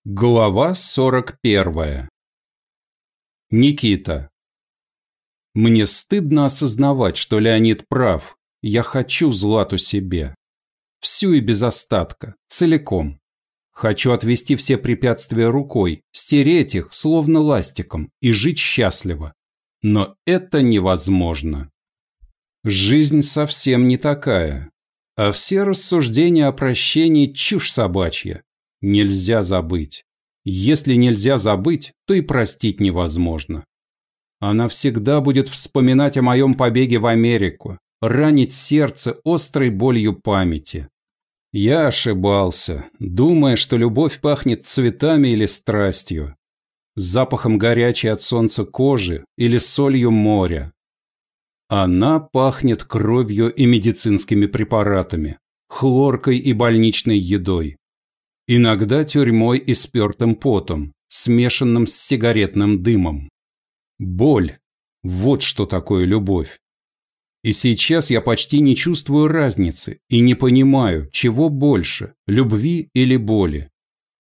Глава 41. Никита. Мне стыдно осознавать, что Леонид прав. Я хочу Злату себе. Всю и без остатка, целиком. Хочу отвести все препятствия рукой, стереть их, словно ластиком, и жить счастливо. Но это невозможно. Жизнь совсем не такая. А все рассуждения о прощении – чушь собачья. Нельзя забыть. Если нельзя забыть, то и простить невозможно. Она всегда будет вспоминать о моем побеге в Америку, ранить сердце острой болью памяти. Я ошибался, думая, что любовь пахнет цветами или страстью, запахом горячей от солнца кожи или солью моря. Она пахнет кровью и медицинскими препаратами, хлоркой и больничной едой. Иногда тюрьмой и спертым потом, смешанным с сигаретным дымом. Боль – вот что такое любовь. И сейчас я почти не чувствую разницы и не понимаю, чего больше – любви или боли.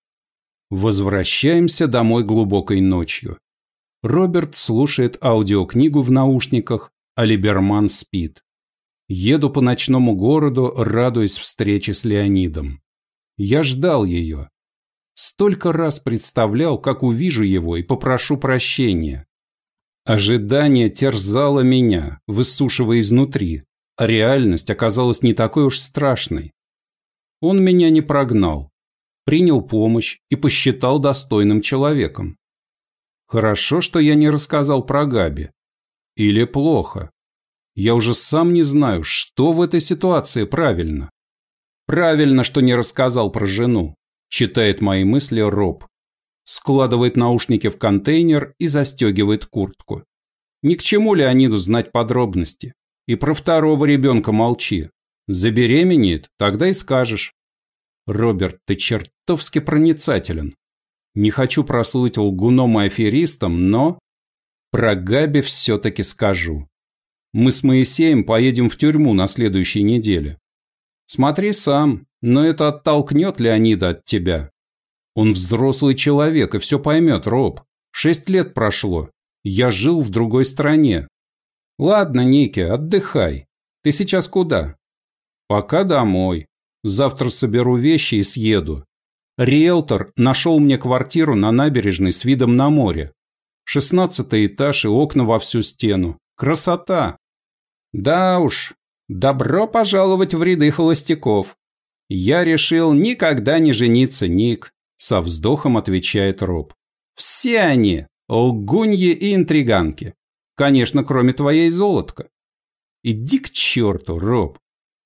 Возвращаемся домой глубокой ночью. Роберт слушает аудиокнигу в наушниках, а Либерман спит. Еду по ночному городу, радуясь встрече с Леонидом. Я ждал ее. Столько раз представлял, как увижу его и попрошу прощения. Ожидание терзало меня, высушивая изнутри, а реальность оказалась не такой уж страшной. Он меня не прогнал, принял помощь и посчитал достойным человеком. Хорошо, что я не рассказал про Габи. Или плохо. Я уже сам не знаю, что в этой ситуации правильно. Правильно, что не рассказал про жену, читает мои мысли Роб. Складывает наушники в контейнер и застегивает куртку. Ни к чему Леониду знать подробности. И про второго ребенка молчи. Забеременеет, тогда и скажешь. Роберт, ты чертовски проницателен. Не хочу прослыть лгуном и аферистом, но... Про Габи все-таки скажу. Мы с Моисеем поедем в тюрьму на следующей неделе. Смотри сам, но это оттолкнет Леонида от тебя. Он взрослый человек и все поймет, Роб. 6 лет прошло. Я жил в другой стране. Ладно, Ники, отдыхай. Ты сейчас куда? Пока домой. Завтра соберу вещи и съеду. Риэлтор нашел мне квартиру на набережной с видом на море. 16-й этаж и окна во всю стену. Красота. Да уж. Добро пожаловать в ряды холостяков. Я решил никогда не жениться, Ник, со вздохом отвечает Роб. Все они лгуньи и интриганки. Конечно, кроме твоей золотка. Иди к черту, Роб.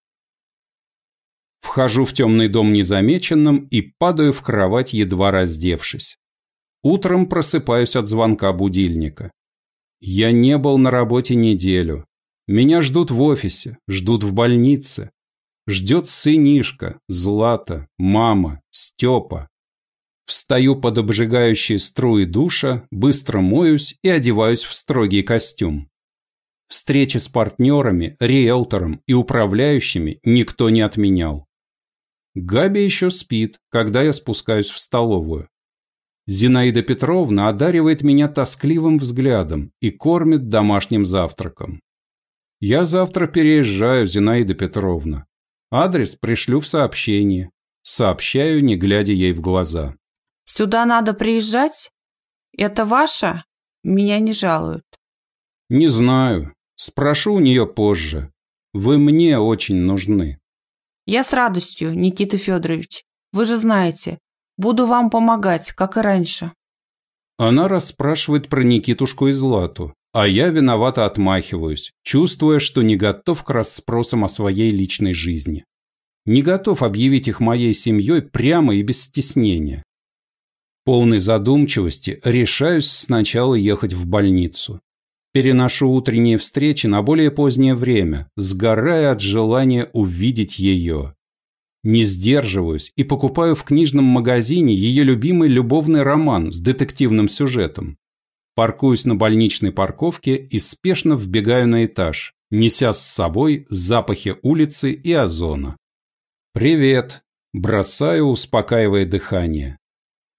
Вхожу в темный дом незамеченным и падаю в кровать, едва раздевшись. Утром просыпаюсь от звонка будильника. Я не был на работе неделю. Меня ждут в офисе, ждут в больнице. Ждет сынишка, Злата, мама, Степа. Встаю под обжигающие струи душа, быстро моюсь и одеваюсь в строгий костюм. Встречи с партнерами, риэлтором и управляющими никто не отменял. Габи еще спит, когда я спускаюсь в столовую. Зинаида Петровна одаривает меня тоскливым взглядом и кормит домашним завтраком. Я завтра переезжаю, Зинаида Петровна. Адрес пришлю в сообщении. Сообщаю, не глядя ей в глаза. Сюда надо приезжать? Это ваше? Меня не жалуют. Не знаю. Спрошу у нее позже. Вы мне очень нужны. Я с радостью, Никита Федорович. Вы же знаете, буду вам помогать, как и раньше. Она расспрашивает про Никитушку и Злату. А я виновато отмахиваюсь, чувствуя, что не готов к расспросам о своей личной жизни. Не готов объявить их моей семьей прямо и без стеснения. Полной задумчивости решаюсь сначала ехать в больницу. Переношу утренние встречи на более позднее время, сгорая от желания увидеть ее. Не сдерживаюсь и покупаю в книжном магазине ее любимый любовный роман с детективным сюжетом. Паркуюсь на больничной парковке и спешно вбегаю на этаж, неся с собой запахи улицы и озона. «Привет!» – бросаю, успокаивая дыхание.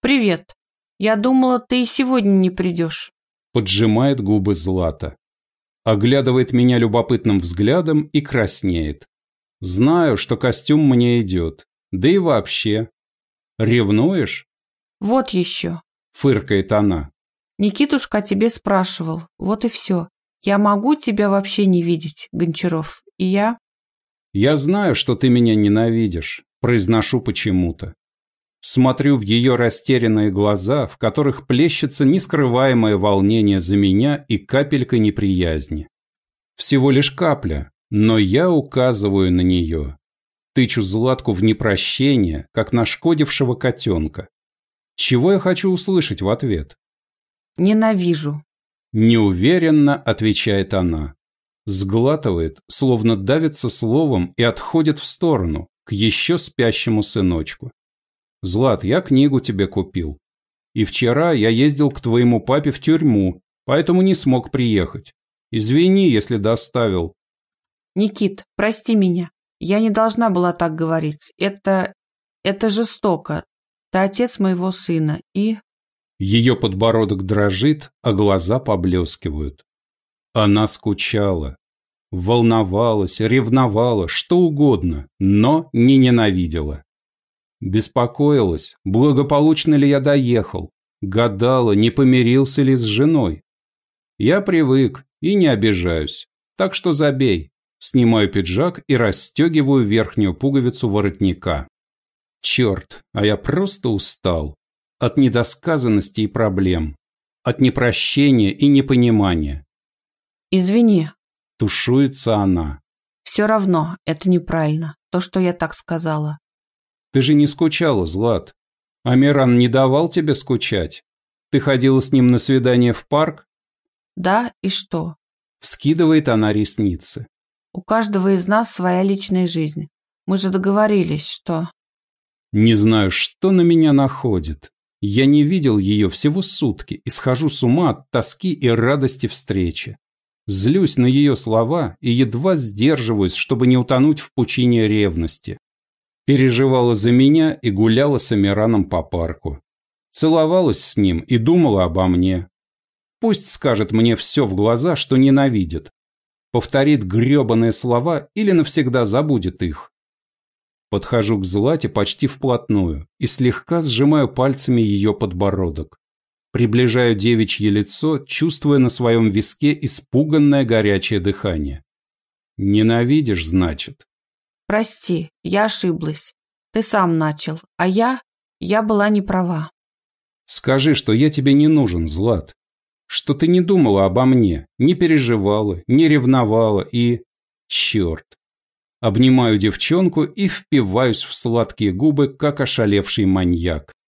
«Привет. Я думала, ты и сегодня не придешь». Поджимает губы Злата. Оглядывает меня любопытным взглядом и краснеет. Знаю, что костюм мне идет. Да и вообще. Ревнуешь? «Вот еще». Фыркает она. «Никитушка о тебе спрашивал. Вот и все. Я могу тебя вообще не видеть, Гончаров. И я...» Я знаю, что ты меня ненавидишь. Произношу почему-то. Смотрю в ее растерянные глаза, в которых плещется нескрываемое волнение за меня и капелька неприязни. Всего лишь капля, но я указываю на нее. Тычу Златку в непрощение, как нашкодившего котенка. Чего я хочу услышать в ответ? «Ненавижу». Неуверенно отвечает она. Сглатывает, словно давится словом и отходит в сторону, к еще спящему сыночку. «Злат, я книгу тебе купил. И вчера я ездил к твоему папе в тюрьму, поэтому не смог приехать. Извини, если доставил». «Никит, прости меня. Я не должна была так говорить. Это жестоко. Ты отец моего сына и...» Ее подбородок дрожит, а глаза поблескивают. Она скучала. Волновалась, ревновала, что угодно, но не ненавидела. Беспокоилась, благополучно ли я доехал, гадала, не помирился ли с женой. Я привык и не обижаюсь, так что забей. Снимаю пиджак и расстегиваю верхнюю пуговицу воротника. Черт, а я просто устал. От недосказанности и проблем. От непрощения и непонимания. «Извини. Тушуется она. Все равно, это неправильно. То, что я так сказала». Ты же не скучала, Злат. Амиран не давал тебе скучать? Ты ходила с ним на свидание в парк? «Да, и что? Вскидывает она ресницы. У каждого из нас своя личная жизнь. Мы же договорились, что...» Не знаю, что на меня находит. Я не видел ее всего сутки и схожу с ума от тоски и радости встречи. Злюсь на ее слова и едва сдерживаюсь, чтобы не утонуть в пучине ревности. Переживала за меня и гуляла с Амираном по парку. Целовалась с ним и думала обо мне. Пусть скажет мне все в глаза, что ненавидит. Повторит гребаные слова или навсегда забудет их. Подхожу к Злате почти вплотную и слегка сжимаю пальцами ее подбородок. Приближаю девичье лицо, чувствуя на своем виске испуганное горячее дыхание. Ненавидишь, значит? «Прости, я ошиблась. Ты сам начал, а я была не права». Скажи, что я тебе не нужен, Злат. Что ты не думала обо мне, не переживала, не ревновала и... Черт. Обнимаю девчонку и впиваюсь в сладкие губы, как ошалевший маньяк.